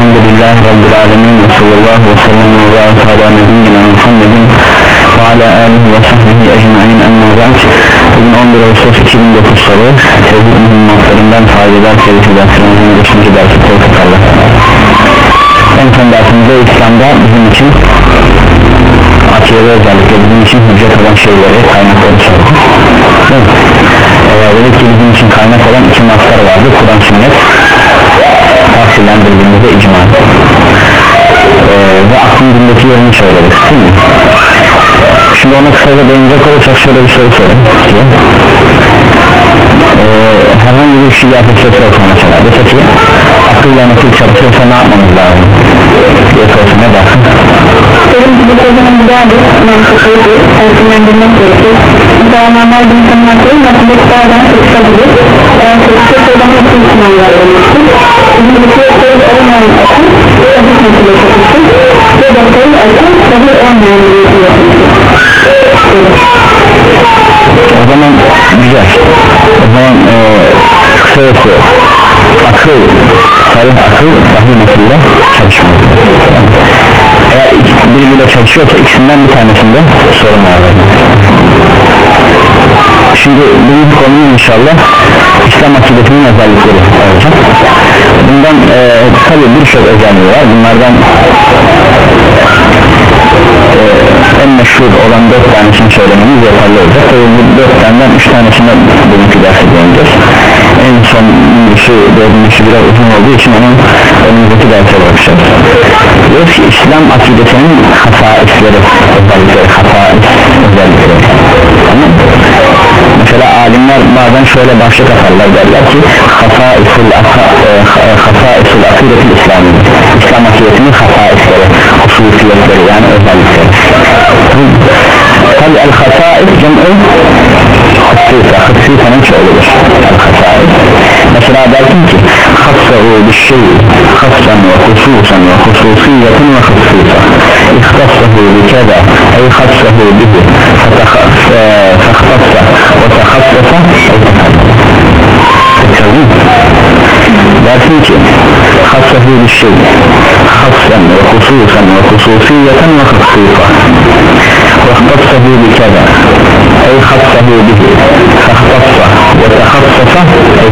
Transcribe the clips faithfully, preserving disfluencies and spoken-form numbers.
Elhamdülillahi Rabbil Alemin ve sallallahu ve sellem ve barik ala nebiyyina Muhammedin ve ala alihi ve sahbihi ecmaîn amma ba'd. Bugün on bir Ağustos iki bin dokuz Salı, tevhid mühimmatlarından faydalar tevhid derslerimizin beşinci dersi tevfik Allah. En son dersimizde İslam'da bizim için akide özellikle bizim için hüccet olan şeyleri, kaynakları sorduk. Ee, dedik ki bizim için kaynak olan iki maslar vardı, Kur'an sünnet, tafsillendirdiğimizde icma ee, ve aklın dindeki yerini söyledik, değil mi? Şimdi ona kısaca değinecek olursak şöyle bir soru sorayım ee, herhangi bir şey yapacak olsa mesela dese ki akılla nasıl çalışıyorsa ne yapmamız lazım diye sorsun, ne dersin? Benim gibi kocaman bir daha bir mantıklıydı, tersinlendirmek gerekir. Daha normal bir insanlar değil, matematiklerden çalışabilir. Eğer çalışıyorsa o zaman bütün sınavlar olmuştur. Bizim bir şey sorup olmayan açın, tabii kontrol yapabilirsin. Ve doktoru açın, tabii olmayan bir şey yapabilirsin. O zaman güzel. O zaman e, kısası akıl, tarih akıl vahiy nasılda çalışmıyor. Eğer birbiriyle çalışıyorsa ikisinden bir tanesinde sorun var. Şimdi bu konuyu inşallah İslam akidesinin özellikleri olacak. Bundan e, tabi birçok özelliği var. Bunlardan e, en meşhur olan dört tanesini söylememiz yeterli olacak. Tabi bu dört taneden üç tanesine bugünkü dersi değineceğiz. En son birisi, dördüncüsü biraz uzun olduğu için onun önümüzdeki derse bakacağız. Diyoruz ki İslam akidesinin hasaisleri, özellikleri, hasais özellikleri. Tamam. Mesela alimler bazen şöyle başlık atarlar, derler ki hasaisul hasaisul akidetil İslami, İslam akidesinin hasaisleri, hususiyetleri, yani özellikleri. Tabi el-hasais cem'u hususa, hususanın çoğuludur el-hasais. Mesela dersin ki hassahu bir şey hassan ve hususan ve hususiyetin ve hususa ihtassahu bi keda ey hassahu bihi fahtassasa ve tahassasa dersin ki hassahu bir şey hassan ve hususan ve hususiyetin ve hususa واختصه بكذا أي خصه به فاختص وتخصص أي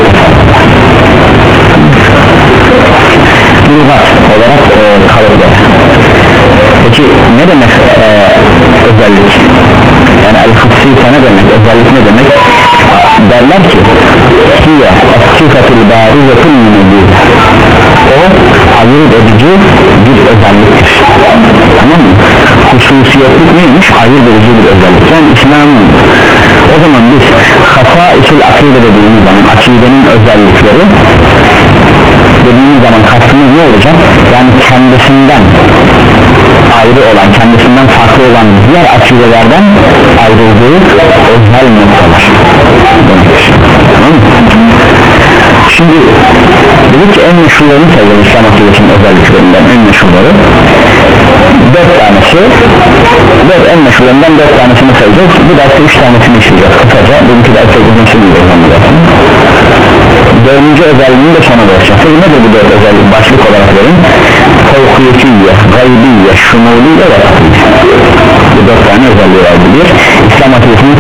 lügat olarak e, kalıplar. Peki ne demek e, özellik? Yani el-hussiyse ne demek? Özellik ne demek? Derler ki hiye es-sifatul barizetul münebbi, o ayırt edici bir özelliktir. Tamam mı? Hususiyetlik neymiş? Ayırt edici bir özellik. Yani İslam'ın o zaman biz hasaisul akide dediğimiz zaman akidenin özellikleri dediğimiz zaman kastımız ne olacak? Yani kendisinden ayrı olan, kendisinden farklı olan diğer akidelerden ayrıldığı özel noktalar. Tamam mı? Şimdi dedik ki en meşhurlarını sayalım İslam akidesinin özelliklerinden en meşhurları dört tanesi, dört en meşhurlarından dört tanesini sayacağız. Bu derste üç tanesini işleyeceğiz kısaca. Bugünkü derste uzun sürüyor zaten. Dördüncü özelliğini de sona bırakacağız. Peki nedir bu dört özellik? Başlık olarak verin. Tevkifiyye, gaybiye, şumuliye ve takviye. Bu dört tane özelliği vardı. Bir, İslam akidesinin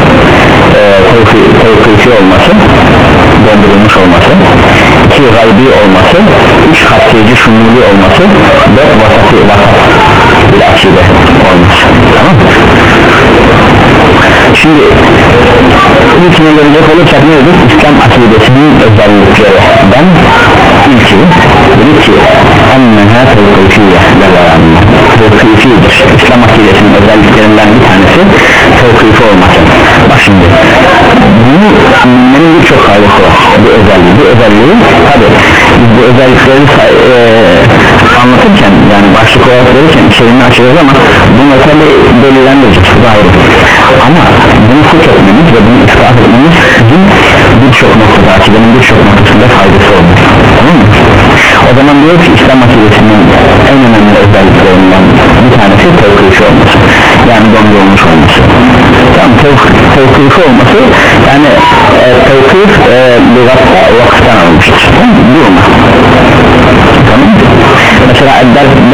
tevkifi olması, döndürülmüş olması. İki, gaybi olması. Üç, hassici, şumuli olması. Dört, vasatı, vasat bir akide olması. Tamam mı? Şimdi ilkine gelecek olursak ne dedik? İslam akidesinin özelliklerinden ilki dedik ki enneha tevkifiyye tevkifidir. İslam akidesinin özelliklerinden bir tanesi tevkifi olması. Bak şimdi bunu benim birçok faydası var bu özelliği. Bu özelliği tabi bu özellikleri e, anlatırken yani başlık olarak verirken içeriğini açacağız ama bunu tabi belirlendireceğiz. Bu ayrı. Ama bunu hukuk etmemiz ve bunu ispat etmemiz bizim birçok noktada, akidenin birçok noktasında faydası olur. Tamam mı? O zaman diyor ki İslam akidesinin en önemli özelliklerinden bir tanesi tevkifi olması, yani dondurulmuş olması. Tamam, tevkifi olması yani e, tevkif e, lügatta vakıftan almıştır. Durma. Tamam mı?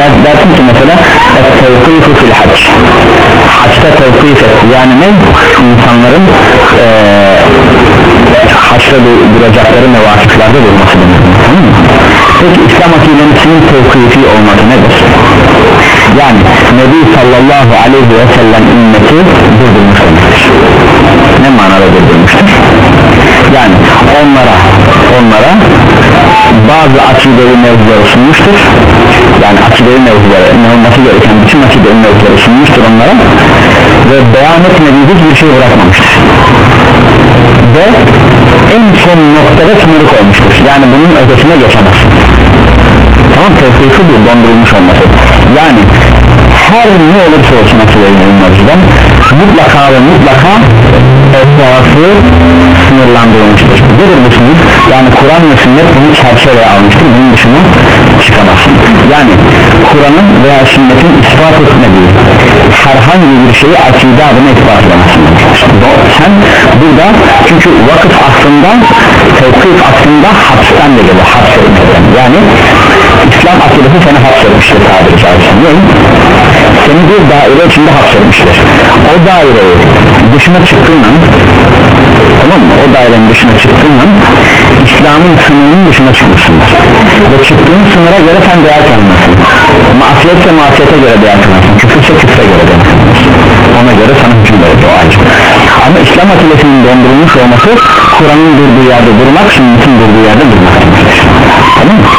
dersin ki mesela tevkifu fil hac, haçta tevkif et, yani ne? İnsanların ee, haçta duracakları mevakiflerde durması demek. Tamam mı? Peki İslam akidemisinin tevkifi olması nedir? Yani Nebi sallallahu aleyhi ve sellem ümmeti durdurmuş demektir. Ne manada durdurmuştur? Yani onlara onlara bazı akidevi mevzuları sunmuştur. Yani akidevi mevzuları, ne olması gereken bütün akidevi mevzuları sunmuştur onlara ve beyan etmediği hiçbir şey bırakmamıştır. Ve en son noktada sınırı koymuştur. Yani bunun ötesine geçemez. Tamam, tevkifi bu, dondurulmuş olması. Yani her ne olursa olsun akidevi mevzudan mutlaka ve mutlaka etrafı sınırlandırılmıştır. Nedir bu sınır? Yani Kur'an ve sünnet bunu çerçeveye almıştır, bunun dışına çıkamazsın. Yani Kur'an'ın veya sünnetin ispat etmediği herhangi bir şeyi akide adına ispat edemezsin. Sen burada, çünkü vakıf aslında, tevkif aslında hapisten de geliyor, hapsetmekten. Yani İslam akidesi seni hapsetmiştir tabiri caizse. Seni bir daire içinde hapsetmiştir. O daireyi dışına çıktığın an, tamam mı? O dairenin dışına çıktığın an İslam'ın sınırının dışına çıkmışsındır. Ve çıktığın sınıra göre sen değer tanımazsın. Masiyetse masiyete göre değer tanımazsın. Küfürse küfre göre değer tanımazsın. Ona göre sana hüküm verir o ayrı. Ama İslam akidesinin dondurulmuş olması Kur'an'ın durduğu yerde durmak, sünnetin durduğu yerde durmak. Tamam mı?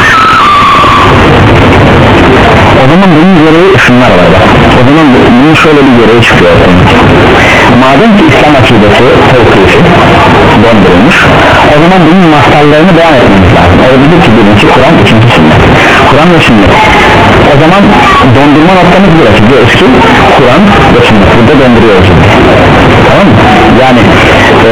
O zaman bunun gereği şunlar var bak. O zaman bunun şöyle bir gereği çıkıyor. Madem ki İslam akidesi tevkifi dondurulmuş, o zaman bunun mahtarlarını beyan etmemiz lazım. Orada dedi ki birinci Kur'an, ikinci sünnet. Kur'an ve sünnet. O zaman dondurma noktamız burası. Diyoruz ki Kur'an ve sünnet. Burada donduruyoruz. Tamam mı? Yani e,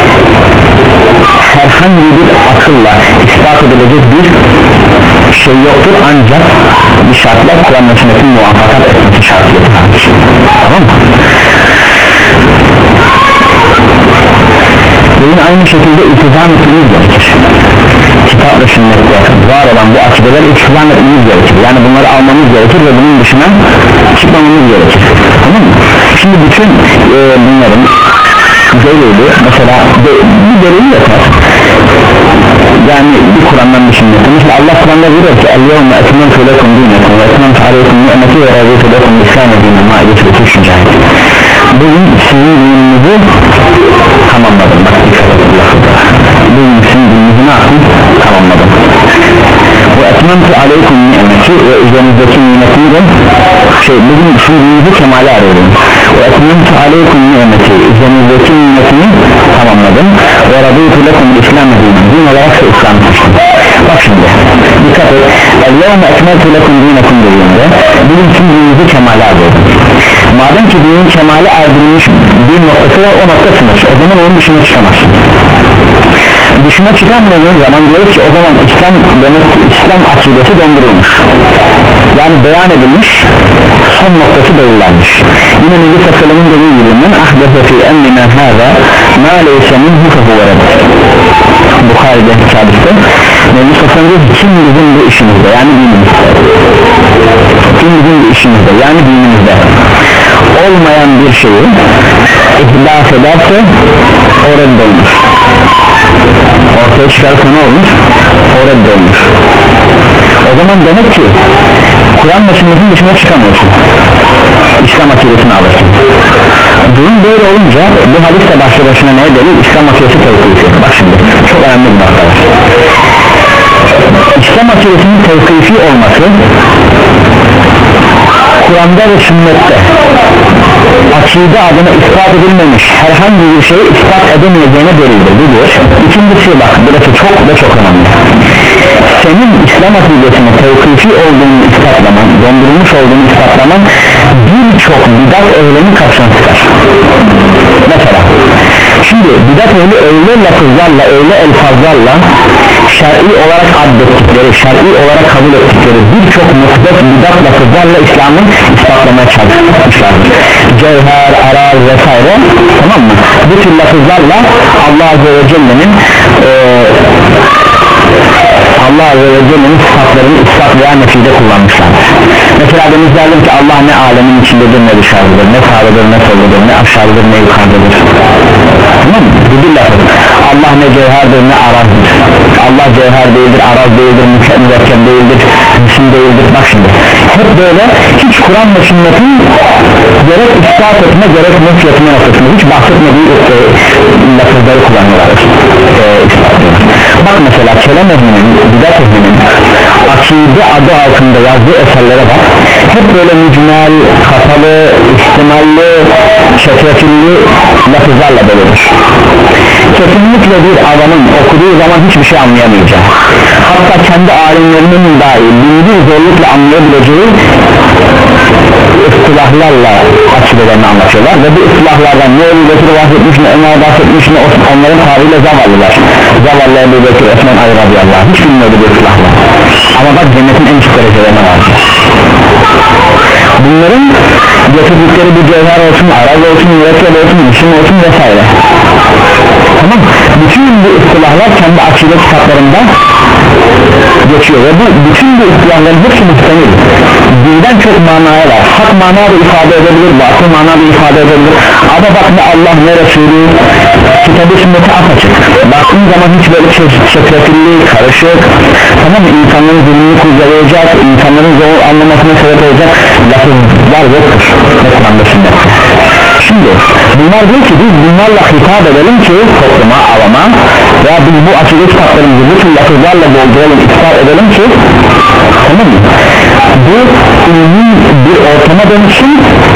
herhangi bir akılla ispat edilecek bir şey yoktur, ancak bir şartla Kur'an ve sünnetin muvaffakat etmesi şartı yoktur. Tamam mı? Bugün aynı şekilde iltizam etmemiz gerekir. Kitap ve sünnette var olan bu akideler iltizam etmemiz gerekir. Yani bunları almamız gerekir ve bunun dışına çıkmamamız gerekir. Tamam mı? Şimdi bütün e, bunların delili, mesela de, bir delil yeter. Yani bir Kur'an'dan bir sünnette. Mesela Allah Kur'an'da diyor ki El-yevme etmentu lekum dinekum ve etmentu aleykum ni'meti ve razıytu lekum İslam'e dinin maideti ve tüşün cahit. Bugün sizin dininizi tamamladım. Bak dikkat edin lafıda. Bugün sizin dininizi ne yaptım? Tamamladım. Ve etmentu aleykum ni'meti ve üzerinizdeki nimetini de şey, bugün sizin dininizi kemale arıyorum. Ve etmentu aleykum ni'meti, üzerinizdeki nimetini tamamladım. Ve razıytu lekum İslam'e dinin. Din olarak da İslam'ı seçtim. Bak şimdi dikkat et. El-yevme etmentu lekum dinekum dediğinde bugün sizin dininizi kemale arıyorum. Madem ki dinin kemale erdirilmiş bir noktası var, o nokta sınır. O zaman onun dışına çıkamazsın. Dışına çıkamadığın zaman diyoruz ki o zaman İslam demek ki İslam akidesi dondurulmuş. Yani beyan edilmiş, son noktası belirlenmiş. Yine Nebi Sallallahu dediği gibi men ahdefe fi emrina hâzâ mâ leyse minhu fehuve Bukhari'de hadiste Nebi Sallallahu diyor ki kim bizim bu işimizde, yani dinimizde, kim bizim bu işimizde, yani dinimizde olmayan bir şeyi ihlaf ederse o reddolmuş, ortaya çıkarsa ne olmuş? O reddolmuş. O zaman demek ki Kur'an ve sünnetin dışına çıkamıyorsun, İslam akidesini alırsın. Durum böyle olunca bu hadis de başlı başına neye delil? İslam akidesi tevkifi. Bak şimdi çok önemli bir nokta var. İslam akidesinin tevkifi olması Kur'an'da ve sünnette akide adına ispat edilmemiş herhangi bir şeyi ispat edemeyeceğine delildir. Bu bir. İkincisi bak burası çok ve çok önemli. Senin İslam akidesine tevkifi olduğunu ispatlaman, dondurulmuş olduğunu ispatlaman birçok bidat ehlinin kapsam çıkar. Mesela şimdi bidat ehli öyle lafızlarla, öyle elfazlarla şer'i olarak addettikleri, şer'i olarak kabul ettikleri birçok muhdet bidat lafızlarla İslam'ın ispatlamaya çalışmışlardır. Cevher, araz vesaire, tamam mı? Bu tür lafızlarla Allah Azze ve Celle'nin e, Allah Azze ve Celle'nin sıfatlarını ispatlayan nefide kullanmışlardır. deniz derdim ki Allah ne alemin içindedir ne dışarıdadır, ne sağdadır ne soldadır, ne aşağıdadır ne yukarıdadır. Tamam mı? Bu bir lafı. Allah ne cevherdir ne arazdır. Allah cevher değildir, araz değildir, mürekkep değildir, cisim değildir. Bak şimdi hep böyle hiç Kur'an ve sünnetin gerek ispat etme gerek nefret etme noktasında hiç bahsetmediği e, lafızları kullanıyorlar. E, bak mesela kelam ehlinin, bidat ehlinin akide adı altında yazdığı eserlere bak, hep böyle mücmel, kapalı, ihtimalli, çetrefilli lafızlarla doludur. Kesinlikle bir adamın okuduğu zaman hiçbir şey anlayamayacak, hatta kendi alimlerinin dahi bildiği zorlukla anlayabileceği ıstılahlarla akidelerini anlatıyorlar ve bu ıstılahlardan ne Ebu Bekir bahsetmiş, ne Ömer bahsetmiş, ne onların tarihiyle zavallılar, zavallı Ebu Bekir, Osman Ali radıyallahu anh hiç bilmiyordu bu ıstılahlar, ama bak cennetin en üst derecelerine var. Bunların getirdikleri bir cevher olsun, araz olsun, mürekkep olsun, isim olsun vesaire. Tamam, bütün bu ıstılahlar kendi akide kitaplarında geçiyor ve bu bütün bu ıstılahların hepsi muhtemel, birden çok manaya var. Hak manada ifade edebilir, batıl manada ifade edebilir, ama bak ne Allah ne Resulü, kitabı sünneti apaçık. Baktığın zaman hiç böyle çetrefilli, karışık, tamam mı, insanların zulmünü kurcalayacak, insanların zor anlamasına sebep olacak lafızlar yoktur ne Kur'an'da sünnette. Şimdi bunlar diyor ki biz bunlarla hitap edelim ki topluma, avama, veya biz bu akide kitaplarımızı bütün lafızlarla dolduralım, ispat edelim ki, tamam mı, bu ilmi bir ortama dönüşsün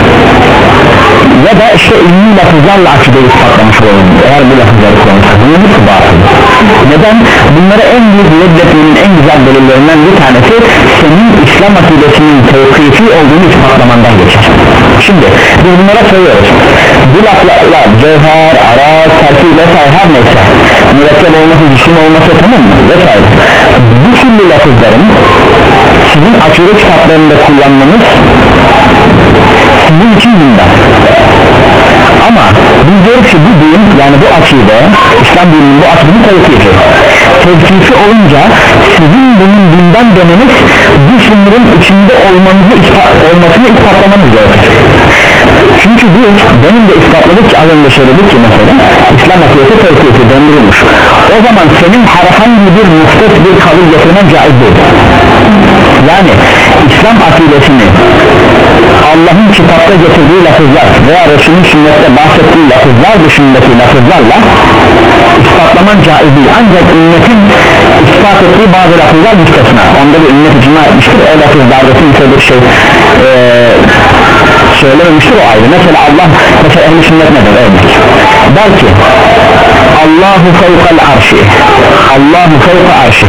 ya da işte ilmi lafızlarla akideyi ispatlamış olalım eğer bu lafızları kullanırsak. Bunun hepsi batıl. Neden? Bunlara en büyük reddetmenin en güzel delillerinden bir tanesi senin İslam akidesinin tevkifi olduğunu ispatlamandan geçer. Şimdi biz bunlara söylüyoruz, bu laflarla cevher, araz, terkil vesaire her neyse, mürekkep olması, cisim olması, tamam mı, vesaire, bu türlü lafızların sizin akide kitaplarında kullanmanız sizin için gündem. Ama biz diyoruz ki bu din, yani bu akide, İslam dininin bu akidenin tevkifi tevkifi olunca sizin bunun dinden demeniz bu sınırın içinde olmanızı ispat, olmasını ispatlamanız gerekir. Çünkü biz benim de ispatladık ki az önce söyledik ki mesela İslam akidesi tevkifi döndürülmüş, o zaman senin herhangi bir müstet bir kabul getirmen caiz değil. Yani İslam akidesini Allah'ın kitapta getirdiği lafızlar veya Resul'ün sünnette bahsettiği lafızlar dışındaki lafızlarla ispatlaman caiz değil, ancak ümmetin ispat ettiği bazı lafızlar müstesna, onda bir ümmet icma etmiştir, o lafızlarda kimse bir şey ee, söylememiştir, o ayrı. Mesela Allah, mesela ehl-i sünnet nedir örnek der ki Allahu fevkal arşi, Allahu fevka arşi,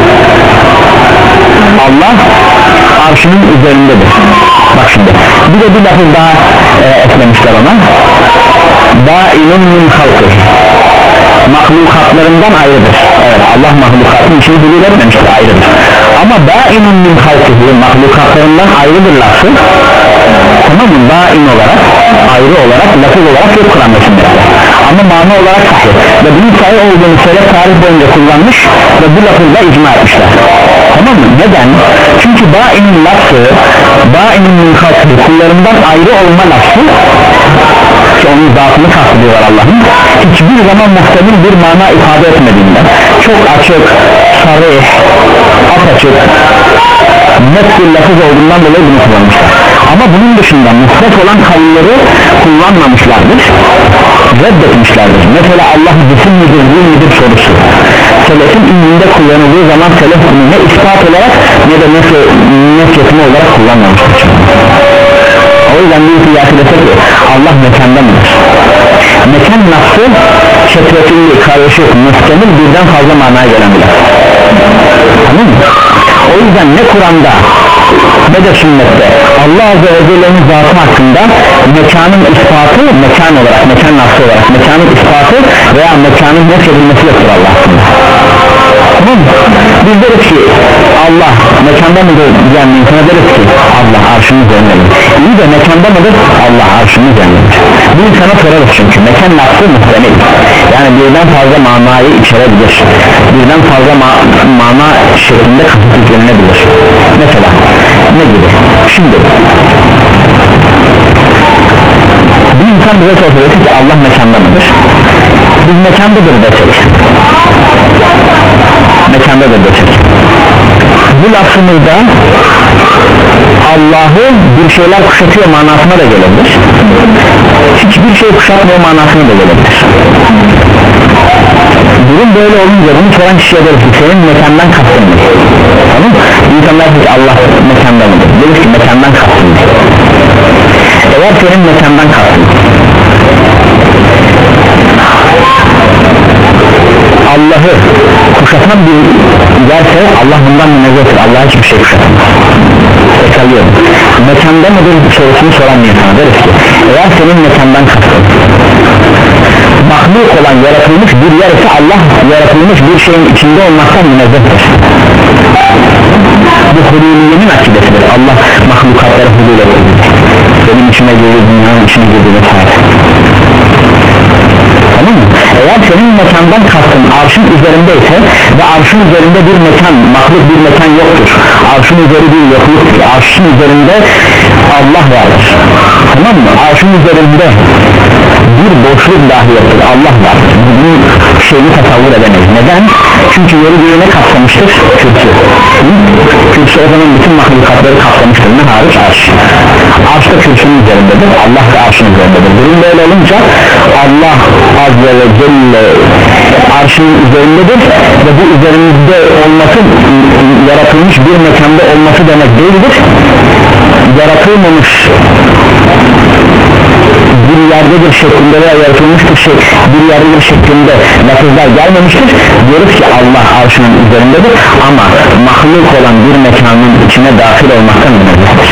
Allah arşının üzerindedir. Bak şimdi bir de bir lafız daha e, eklemişler ona, dainun min halkı, mahlukatlarından ayrıdır. Evet, Allah mahlukatın içini huzur etmemiştir, ayrıdır, ama dainun min halkı, mahlukatlarından ayrıdır lafı, tamam mı, dain olarak ayrı olarak lafız olarak yok Kur'an'da sünnette, ama mana olarak sahih ve bunun sahih olduğunu selef tarih boyunca kullanmış ve bu lafızda icma etmişler. Tamam mı? Neden? Çünkü dainin lafı, dainin min halkı, kullarından ayrı olma lafı ki onun zatını kastediyorlar Allah'ın, hiçbir zaman muhtemel bir mana ifade etmediğinden çok açık, sarih, apaçık, net bir lafız olduğundan dolayı bunu kullanmışlar. Ama bunun dışında muhtemel olan kavimleri kullanmamışlardır, reddetmişlerdir. Mesela Allah cisim midir, değil midir sorusu selefin ilminde kullanıldığı zaman selef bunu ne ispat olarak ne de nefretme olarak kullanmamıştır. O yüzden bir kıyası desek ki Allah mekanda mıdır? Mekan nasıl çetrefilli, karışık, muhtemel birden fazla manaya gelen bile. Tamam mı? O yüzden ne Kur'an'da ne de sünnette Allah Azze ve Celle'nin zatı hakkında mekanın ispatı, mekan olarak, mekan nasıl olarak mekanın ispatı veya mekanın nefredilmesi yoktur Allah hakkında. Tamam mı? Biz deriz ki Allah mekanda mıdır diyen insana deriz ki Allah arşının üzerindedir. İyi de mekanda mıdır? Allah arşının üzerindedir. Bu insana sorarız çünkü mekan nasıl muhtemel, yani birden fazla manayı içerebilir, birden fazla ma mana şeklinde kasıt yüklenebilir. Mesela ne gibi? Şimdi bir insan bize soruyor ki Allah mekanda mıdır? Biz mekandadır desek, mekandadır desek, bu lafımızda Allah'ı bir şeyler kuşatıyor manasına da gelebilir, hiçbir şey kuşatmıyor manasına da gelebilir. Durum böyle olunca bunu soran kişiye deriz ki senin mekandan kastın mı? Tamam mı? İnsanlar ki Allah mekanda mıdır? Deriz ki mekandan kastın mı? Eğer senin mekandan kastın Allah'ı kuşatan bir yerse Allah bundan münezzehtir. Allah hiçbir şey kuşatamaz. Tekrarlıyorum. Mekanda mıdır sorusunu soran bir insana deriz ki eğer senin mekandan kastın mahluk olan yaratılmış bir yer ise Allah yaratılmış bir şeyin içinde olmaktan münezzehtir. Bu hululiyenin akidesidir. Allah mahlukatları hulul edir. Benim içime girdi, dünyanın içine girdi vesaire. Tamam mı? Eğer senin mekandan kastın arşın üzerindeyse ve arşın üzerinde bir mekan, mahluk bir mekan yoktur, arşın üzeri bir yokluktur, arşın üzerinde Allah vardır, tamam mı? Arşın üzerinde bir boşluk dahi yoktur, Allah vardır. Bu şeyini tasavvur edemeyiz. Neden? Çünkü yeri birine kapsamıştır kürsü. Kürsü o zaman bütün mahlukatları kapsamıştır. Ne hariç? Arş. Arş da kürsünün üzerindedir, Allah da arşın üzerindedir. Durum böyle olunca Allah Azze ve Celle arşın üzerindedir ve bu üzerinde olması yaratılmış bir mekanda olması demek değildir. Yaratılmamış bir yerdedir şeklinde veya yaratılmıştır şey, bir yerdedir şeklinde lafızlar gelmemiştir. Diyoruz ki Allah arşının üzerindedir ama mahluk olan bir mekanın içine dahil olmaktan münezzehtir.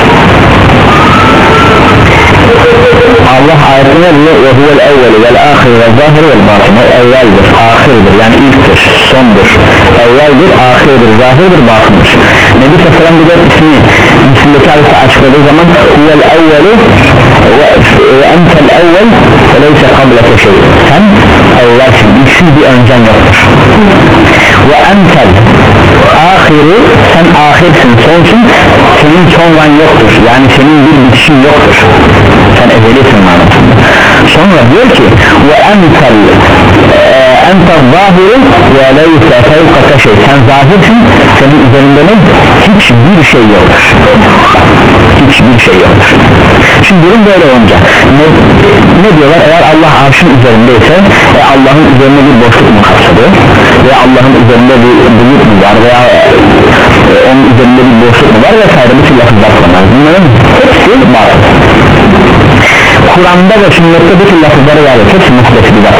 Allah ayetine diyor ve huvel evveli vel ahir vel zahir vel batın. O evveldir, ahirdir, yani ilktir, sondur, evveldir, ahirdir, zahirdir, batındır. Nebi Sallam bir de ismi ismindeki hadisi açıkladığı zaman huvel evveli ve entel evvel ve leyse kableke şey. Sen evvelsin, ilksiz bir öncen yoktur. Ve entel ahiri, sen ahirsin, sonsun, senin sonran yoktur, yani senin bir bitişin yoktur, sen ezelisin manasında. Sonra diyor ki ve entel entel zahiri ve leyse fevkata şey, sen zahirsin, senin üzerinde ne? Hiçbir şey yoktur, hiçbir şey yoktur. Şimdi durum böyle olunca ne, ne diyorlar? Eğer Allah arşın üzerindeyse e, Allah'ın üzerinde bir boşluk mu kapsadı veya Allah'ın üzerinde bir bulut mu var veya e, onun üzerinde bir boşluk mu var vesaire bir tür lafızlar kullanır. Bunların hepsi var. Kur'an'da ve sünnette bir tür lafızları var. Hepsi muhtesibler.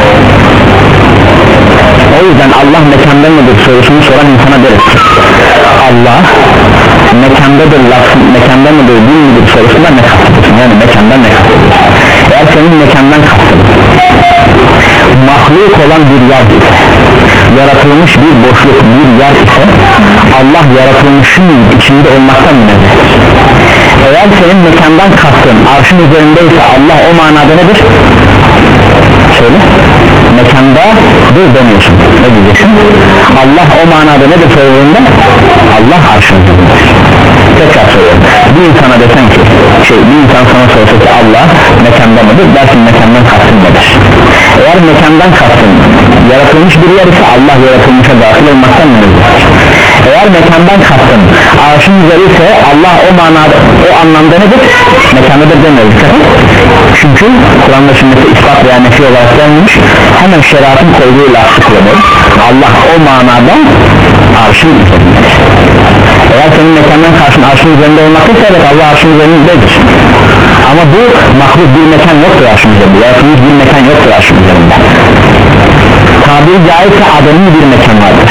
O yüzden Allah mekanda mıdır sorusunu soran insana deriz Allah mekandadır laf, mekanda mıdır değil midir sorusunda ne kastediyorsun? Yani mekandan ne kastediyorsun? Eğer senin mekandan kastediyorsun mahluk olan bir yer ise, yaratılmış bir boşluk bir yer ise Allah yaratılmışın içinde olmaktan münezzehtir. Eğer senin mekandan kastın arşın üzerindeyse Allah o manada nedir? Söyle. Mekanda dur demiyorsun. Ne diyeceksin? Allah o manada nedir sorduğunda? Allah arşın üzerindedir. Tekrar söylüyorum. Bir insana desen ki şey, bir insan sana sorsa ki Allah mekanda mıdır? Dersin mekandan kastın nedir? Eğer mekandan kastın yaratılmış bir yer ise Allah yaratılmışa dahil olmaktan münezzehtir. Eğer mekandan kastın arşın üzeri ise Allah o manada, o anlamda nedir? Mekandadır demiyoruz. Çünkü Kur'an'da sünnette ispat veya nefi olarak gelmiş, hemen şeriatın koyduğu lafı kullanıyoruz. Allah o manada arşın üzerindedir. Eğer senin mekandan karşın arşın üzerinde olmakta evet Allah arşın üzerindedir. Ama bu mahluk bir mekan yoktur arşın üzerinde, yaratılmış bir mekan yoktur arşın üzerinde. Tabiri caizse adamın bir mekan vardır.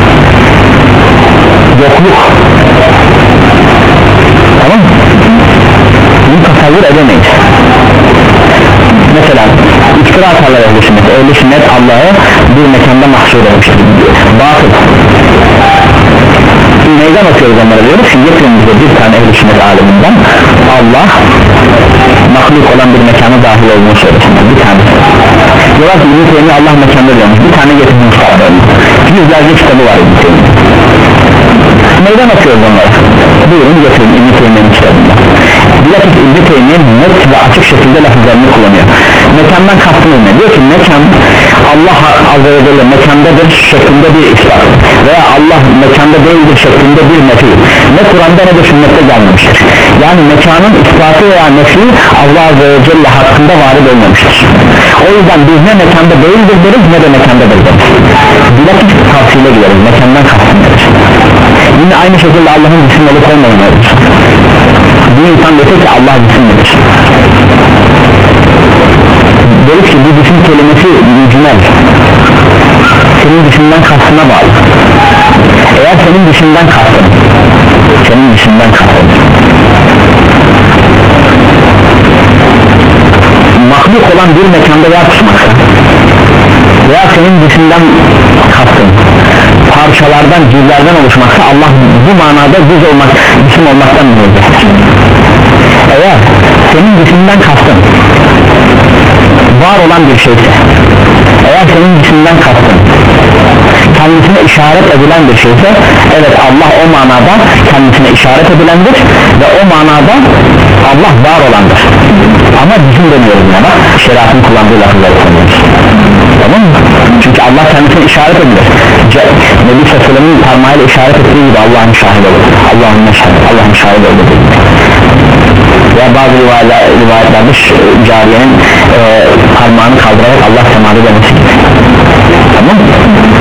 Yokluk. Tamam mı? Bunu tasavvur edemeyiz. Mesela iftira atarlar ehl-i sünnet. Ehl-i sünnet Allah'ı bir mekanda mahsur etmiştir. Batıl. Meydan atıyoruz onlara, diyoruz ki getirin bize bir tane ehl-i sünnet aleminden Allah mahluk olan bir mekana dahil olduğunu söylesinler. Bir tane. Diyorlar ki İbn-i Teymi Allah mekanda diyormuş. Bir tane getirin kitabı. Yüzlerce kitabı var İbn-i Teymi. Neyden okuyoruz onları? Buyurun getirin İbn-i Teymiye'nin kitabında. Bilakis İbn-i Teymiye net ve açık şekilde lafızlarını kullanıyor. Mekandan kastımız ne? Diyor ki mekan Allah Azze ve Celle mekandadır şeklinde bir ispat veya Allah mekanda değildir şeklinde bir nefi ne Kur'an'da ne de sünnette gelmemiştir. Yani mekanın ispatı veya nefi Allah Azze ve Celle hakkında varid olmamıştır. O yüzden biz ne mekanda değildir deriz ne de mekandadır deriz. Bilakis tavsiyle gideriz, mekandan kastımız. Yine aynı şekilde Allah'ın cisim olup olmamayız. Bir insan dese ki Allah cisimlidir. Deriz ki bu cisim kelimesi mücmel, senin dışından kastına bağlı. Eğer senin dışından kastın senin dışından kastın mahluk olan bir mekanda yer tutmaksa veya senin dışından kastın parçalardan, cüzlerden oluşmaksa Allah bu manada cüz olmak, cisim olmaktan münezzehtir. Eğer senin dışından kastın var olan bir şeyse, eğer senin dışından kastın kendisine işaret edilen bir şeyse, evet Allah o manada kendisine işaret edilendir ve o manada Allah var olandır. Ama cisim demiyoruz buna, bak şeriatın kullandığı lafızları kullanıyoruz, tamam mı? Çünkü Allah kendisine işaret edilir. Nebi Sallallahu Aleyhi ve Sellem'in parmağıyla işaret ettiği gibi Allah'ın şahidi olur, Allah'ın şahidi, Allah'ın şahidi olur veya bazı rivayetlerde cariyenin e, parmağını kaldırarak Allah semada demesi gibi, tamam mı?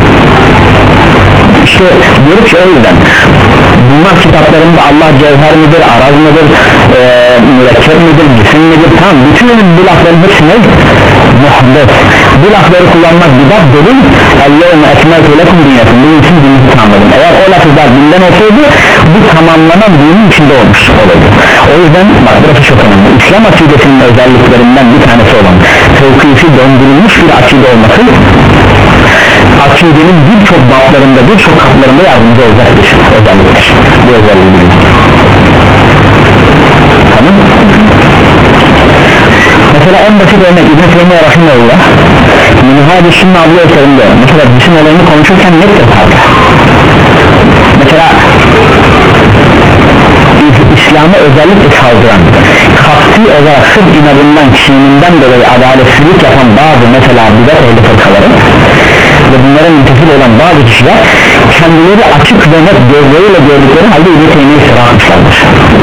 İşte diyoruz ki o yüzden bunlar kitaplarında Allah cevher midir, araz mıdır, e, mürekkep midir, cisim midir, tamam bütün bu lafların hepsine muhabbet, bu lafları kullanmak bidat değil. Allah'ın ekmeltu lekum diyetun, bunun için dinimizi tamamladım. Eğer o lafızlar dinden olsaydı bu tamamlanan dinin içinde olmuş olurdu. O yüzden bak burası çok önemli. İslam akidesinin özelliklerinden bir tanesi olan tevkisi döndürülmüş bir akide olması akidenin birçok bablarında, birçok kaplarında yardımcı olacak bir özelliktir. Bu özelliği tamam. Mesela en basit örnek İbn-i Teymiye Rahimahullah Minhaj-ı Sünne adlı eserinde mesela cisim olayını konuşurken nettir tabi. Mesela İslam'a özellikle saldıran kasti olarak sırf inadından, kişiliğinden dolayı adaletsizlik yapan bazı mesela bidat ehli fırkaları ve bunlara müntesip olan bazı kişiler kendileri açık ve net gözleriyle gördükleri halde İbn-i Teymiye'yi sıramışlardır.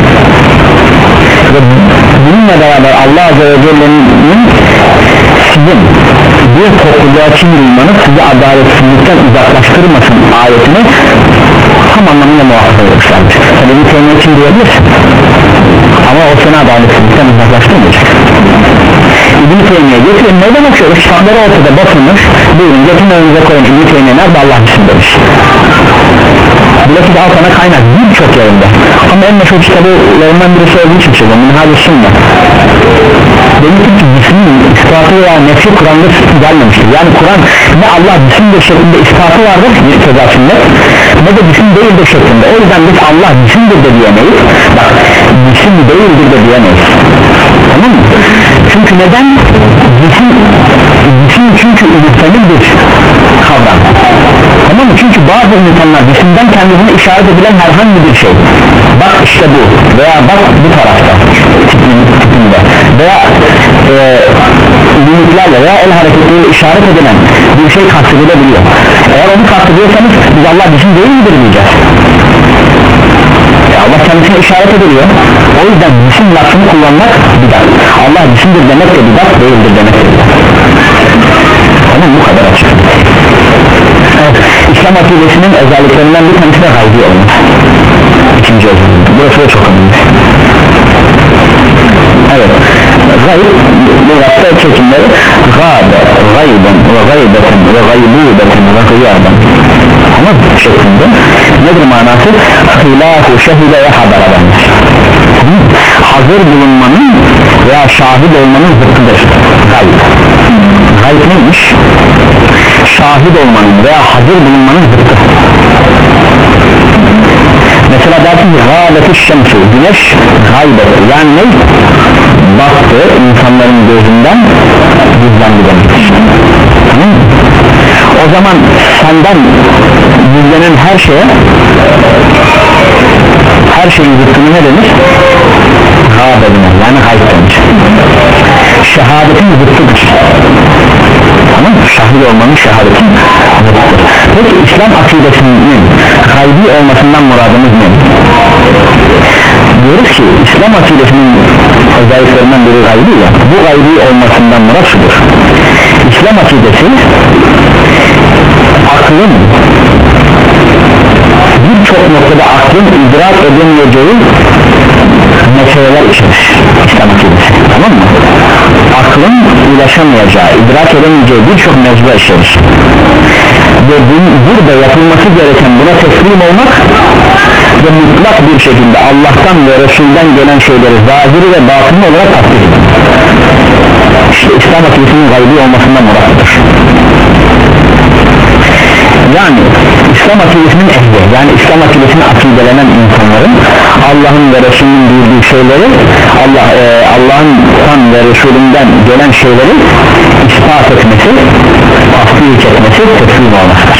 Ve bununla beraber Allah Azze ve Celle'nin sizin bir topluluğa kim duymanız sizi adaletsizlikten uzaklaştırmasın ayetini tam anlamıyla muhafaza etmişlerdir. Sen İbn-i Teymiye kim diyebilirsin ama o seni adaletsizlikten uzaklaştırmayacak. İbn-i Teymiye getirin, neyden okuyoruz? Kitapları ortada basılmış, buyurun getirin önünüze koyun. İbn-i Teymiye nerede? Allah için demiş. Bilakis altına kaynak birçok yerinde ama en meşhur kitabılarından birisi olduğu için söylüyorum, Minhaj-ı Sünne. Demiştim ki cismin ispatı veya nefi Kur'an'da gelmemiştir. Yani Kur'an ne Allah cisimdir şeklinde ispatı vardır bir tezasında ne de cisim değildir şeklinde. O yüzden biz Allah cisimdir de diyemeyiz, bak cisim değildir de diyemeyiz, tamam mı? Çünkü neden? Cisim, cisim çünkü üniteli bir kavram, tamam mı? Çünkü bazı insanlar cisimden kendisine işaret edilen herhangi bir şey, bak işte bu veya bak bu tarafta tipinde veya e, limitlerle veya el hareketleriyle işaret edilen bir şey kastedilebiliyor. Eğer onu kastediyorsanız biz Allah cisim değil midir diyeceğiz. E Allah kendisine işaret ediliyor. O yüzden cisim lafını kullanmak bidat. Allah cisimdir demek de bidat değildir demek de bidat. Tamam, bu kadar açık. Evet, İslam akidesinin özelliklerinden bir tanesi de gaybi olmak. İkinci özellik. Burası da çok önemli. Evet, gayb bu yaptığı çekimleri gâbe, gayben ve gaybeten ve gaybûbeten ve gıyaben ama şeklinde nedir manası? Hilâhu şehide ve habara denir. Hazır bulunmanın veya şahit olmanın zıttıdır gayb. Gayb neymiş? Şahit olmanın veya hazır bulunmanın zıttı. Mesela dersin ki gâbeti şemsu, güneş gaybedir, yani ne? Baktı, insanların gözünden gizlendi demektir. Tamam mı? O zaman senden gizlenen her şeye her şeyin zıttını ne denir? Gâb denir, yani gayb denir. Şehadetin zıttıdır. Tamam mı? Şahit olmanın şehadetin zıttıdır. Peki İslam akidesinin gaybi olmasından muradımız ne? Diyoruz ki İslam akidesinin özelliklerinden biri gaybi ya, bu gaybi olmasından murat şudur: İslam akidesi aklın birçok noktada aklın idrak edemeyeceği meseleler içerir İslam akidesi, tamam mı? Aklın ulaşamayacağı, idrak edemeyeceği birçok mevzular içerir ve burada yapılması gereken buna teslim olmak ve mutlak bir şekilde Allah'tan ve Resul'den gelen şeyleri zahiri ve batını olarak tasdik edin. İşte İslam akidesinin gaybi olmasından murattır. Yani İslam akidesinin ehli, yani İslam akidesini akidelenen insanların Allah'ın ve Resul'ün bildiği şeyleri, Allah e, Allah'ın ve Resul'ünden gelen şeyleri ispat etmesi, tasdik etmesi, teslim olmasıdır.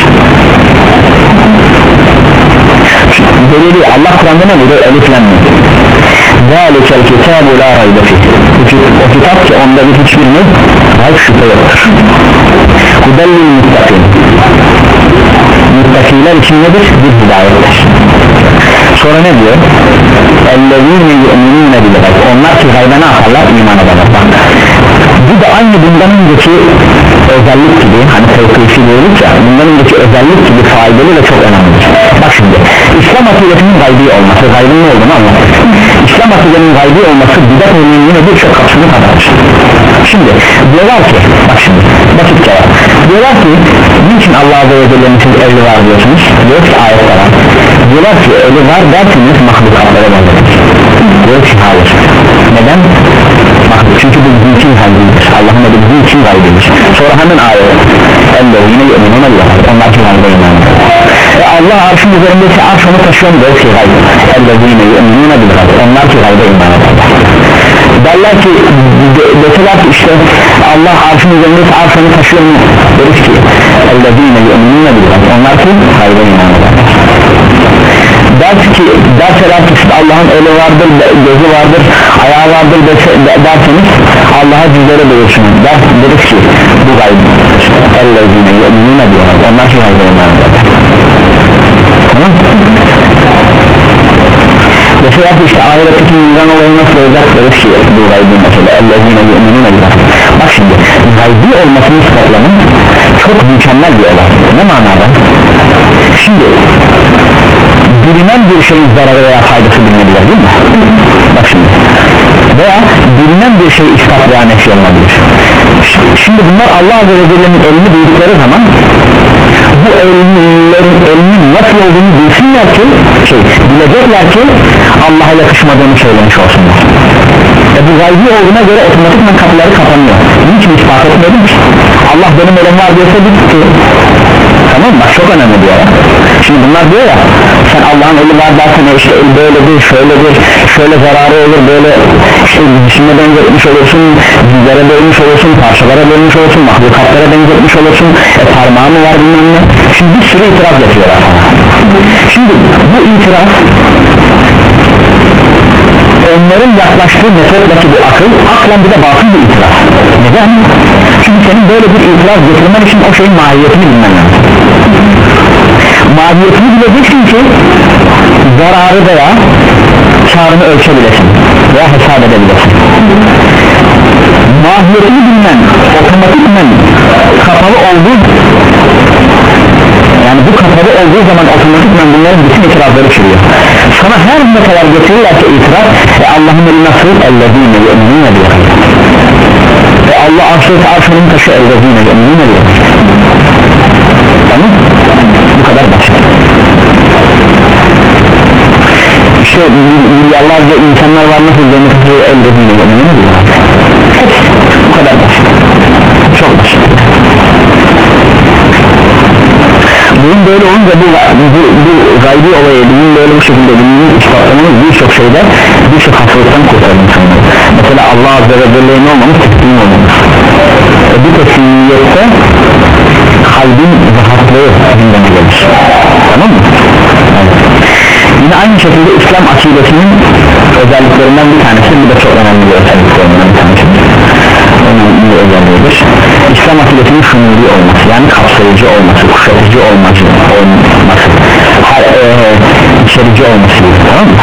Delili Allah Kur'an'da ne diyor? Elif lam mim. Zâlikel kitâbu lâ raybe fîh. O kitap ki onda bir hiçbir ne? Hayır, şüphe yoktur. Hudellil muttaqin. Muttakiler için nedir? Bir hidayettir. Sonra ne diyor? Ellezîne yu'minûne bil gayb. Onlar ki gaybe ne yaparlar? İman ederler. Bu da aynı bundan önceki özellik gibi, hani tevkisi diyoruz ya, bundan önceki özellik gibi faydalı ve çok önemlidir. Bak şimdi, İslam akidesinin gaybi olması, gaybinin ne olduğunu anlattık. İslam akidesinin gaybi olması bidat olmanın yine birçok kapsını kapatır. Şimdi diyorlar ki, bak şimdi basit cevap, diyorlar ki niçin Allah Azze ve Celle'nin siz eli var diyorsunuz? Diyor ki ayetler var. Diyorlar ki eli var derseniz mahlukatlara benzer. Diyor ki hayır. Neden? Çünkü bu bizim için gaybidir. Allah'ın adı bizim için gaybidir. Sonra hemen ayet elde yine yemin Allah, onlar ki gaybe iman eder. E Allah arşın üzerindeki arş onu taşıyor mu? Diyor ki gaybe elde yine yemin Allah, onlar ki gaybe iman eder. Derler ki, deseler ki işte Allah arşın üzerindeki arş onu taşıyor mu? Deriz ki elde yine yemin Allah, onlar ki gaybe iman eder. Ders ki, derseler ki Allah'ın eli vardır, gözü vardır, ayağı vardır derseniz Allah'a cüzlere duyursunuz. Ders deriz ki bu gayb ellezine yeminine diyorlar, onlar ki gayb iman eder. Tamam mı? Mesela işte ahiretteki mizan olayı nasıl olacak deriz ki bu gaybi mesela ellezine yeminine diyorlar. Bak şimdi gaybi olmasını ispatlamanın çok mükemmel bir olay. Ne manada? Şimdi bilinen bir şeyin zararı veya faydası bilinebilir değil mi? Bak şimdi, veya bilinen bir şey ispat veya nefi olabilir. Şimdi bunlar Allah Azze ve Celle'nin elini duydukları zaman bu ellerin elinin nasıl olduğunu bilsinler ki şey, bilecekler ki Allah'a yakışmadığını söylemiş olsunlar. E bu gaybi olduğuna göre otomatikman kapıları kapanıyor. Niçin ispat etmedim ki? Allah benim elim var diyorsa bitti. Tamam mı? Bak çok önemli diyor. Şimdi bunlar diyor ya, sen Allah'ın eli var dersen işte el böyledir, şöyledir, şöyle zararı olur, böyle işte cisimle benzetmiş olursun, dizlere bölmüş olursun, parçalara bölmüş olursun, mahlukatlara benzetmiş olursun, e parmağı mı var bilmem ne. Şimdi bir sürü itiraz yapıyorlar. Şimdi bu itiraz onların yaklaştığı metoddaki bir akıl, aklen bir de batıl bir itiraz. Neden? Çünkü senin böyle bir itiraz getirmen için o şeyin mahiyetini bilmen lazım. Mahiyetini bileceksin ki zararı veya karını ölçebilesin veya hesap edebilesin. Mahiyetini bilmen otomatikmen kapalı olduğu, yani bu kapalı olduğu zaman otomatikmen bunların bütün itirazları çürüyor. Sana her ne kadar getirirlerse itiraz e Allah'ın eli nasıl? Ellezine yeminine diyor. Ve Allah arşıysa arşının taşı ellezine yeminine diyor. Tamam? Bu kadar basit. İşte milyarlarca insanlar var, nasıl cennet taşı ellezine yeminine diyor. Bu kadar basit. Çok basit. Bunun böyle olunca bu, bu, bu gaybi olayı bunun böyle bu şekilde bunun ispatlamanız birçok şeyde birçok hastalıktan kurtarır insanlar. Mesela Allah Azze ve Celle'nin olmamış teslim olmamış. E, bu teslimiyette kalbin rahatlığı gündeme gelir. Tamam mı? Evet. Yine aynı şekilde İslam akidesinin özelliklerinden bir tanesi, bu da çok önemli bir özelliklerinden bir tanesi, önemli bir özelliğidir. İslam akidesinin şumuli olması, yani kapsayıcı olması, kuşatıcı olması, olması her, e, içerici olması gibi, tamam mı?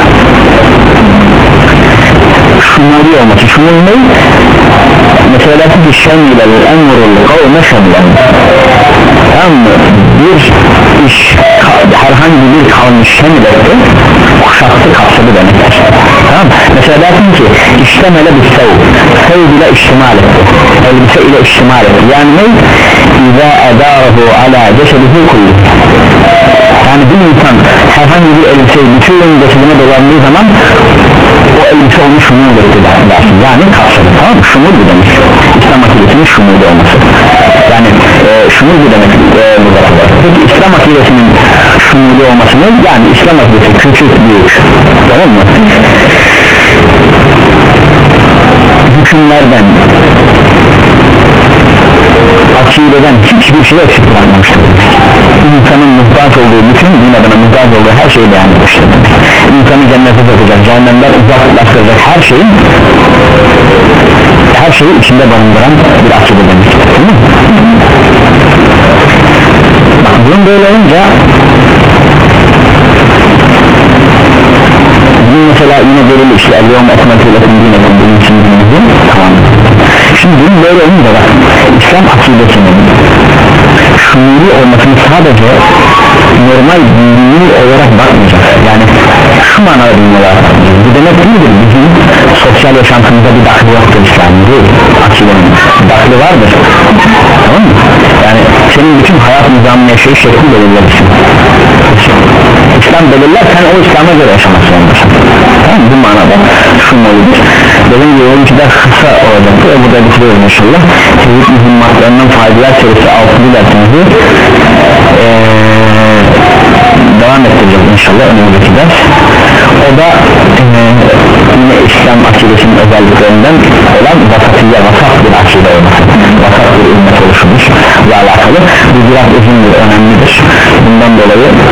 Şumuli olması, şumuli ne? Mesela ki şemilel emrul kavme şemilen, tamam mı? Bir iş, herhangi bir kavmi şemil etti, kuşattı, kapsadı demektir, tamam mı? Mesela dersin ki iştemele bir sev, sev ile iştimal etti, elbise ile iştimal etti, yani ne? İza edâhu ala ceşedihi kulli, yani bir insan herhangi bir elbiseyi bütün cesedine dolandığı zaman o elbise onu şumul etti dersin, yani kapsadı, tamam mı? Şumul bu demek, İslam akidesinin şumul olması, yani e, şumul bu demek e, burada. Peki İslam akidesinin şumul olması ne? Yani İslam akidesi küçük büyük, tamam mı? Hükümlerden, akideden hiçbir şey eksik bırakmamıştır. İnsanın muhtaç olduğu, bütün din adına muhtaç olduğu her şeyi beyan etmiştir. İnsanı cennete sokacak, cehennemden uzaklaştıracak her şeyin, her şeyi içinde barındıran bir akide demektir, değil mi? Bak, bunun böyle olunca bunun mesela yine belirli işte el-yevm ekmeltu lekum dînekum, bunun için dinimizin tamam. Şimdi bunun böyle olunca bak, İslam akidesinin şumuli olmasını sadece normal dini olarak bakmayacak, yani şu manada dini olarak bakmayacak. Bu demek değildir, bizim sosyal yaşantımızda bir dahli yoktur İslam'ın, değil, akidenin dahli vardır, tamam mı? Yani senin bütün hayat nizamını yaşayış şeklini belirlersin. İslam belirlerken o İslam'a göre yaşamak zorundasın, tamam mı? Bu manada şumalidir. Dediğim gibi onunki de kısa olacaktır, o burada bitiriyoruz inşallah. Tevhid mühimmatlarından faydalar serisi altıncı dersimizi ee, devam ettireceğiz inşallah önümüzdeki ders. O da e, yine İslam akidesinin özelliklerinden olan vasatiyye, vasat bir akide olması, vasat bir ümmet oluşumuş ve alakalı. Bu biraz uzun bir önemlidir. Bundan dolayı